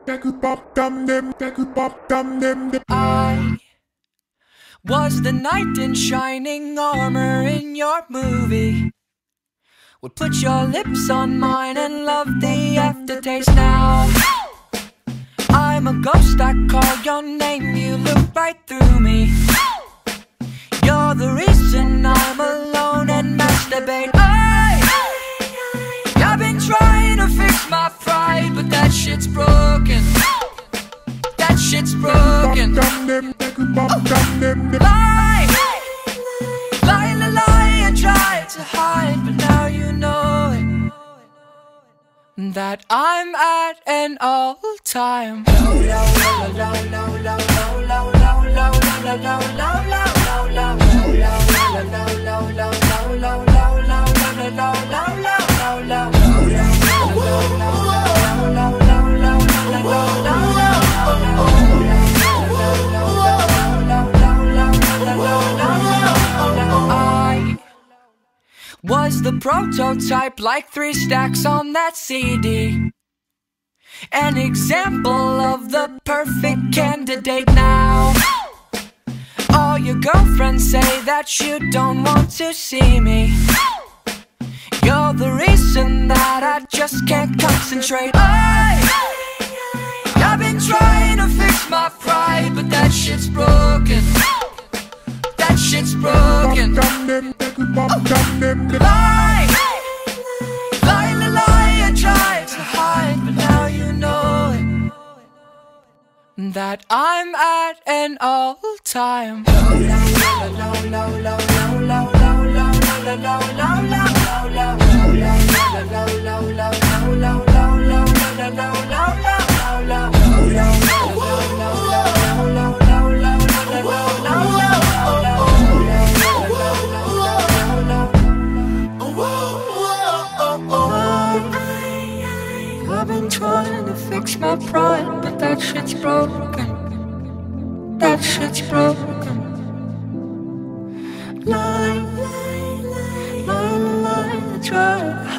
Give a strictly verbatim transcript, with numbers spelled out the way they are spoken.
I was the knight in shining armor in your movie. Would put your lips on mine and love the aftertaste. Now I'm a ghost, I call your name, you look right through me. You're the reason I'm alone and masturbate. I, I've been trying to fix my pride, but that shit's broken. That shit's broken. Lie, lie, lie, lie, and try to hide, but now you know it, that I'm at an all-time low, low, low, low, low, low, low, low, low, low, low, low, low. I was the prototype, like three stacks on that C D. An example of the perfect candidate. Now all your girlfriends say that you don't want to see me. You're the reason that I just can't concentrate. I, I've been trying to fix my pride, but that shit's broken. That shit's broken. Lie, lie, lie, lie, I tried to hide, but now you know it, that I'm at an all-time low, low, low, low, low, low, low, low, low, low, low. I've been trying to fix my pride, but that shit's broken. That shit's broken. Lie, lie, lie, lie, lie, try.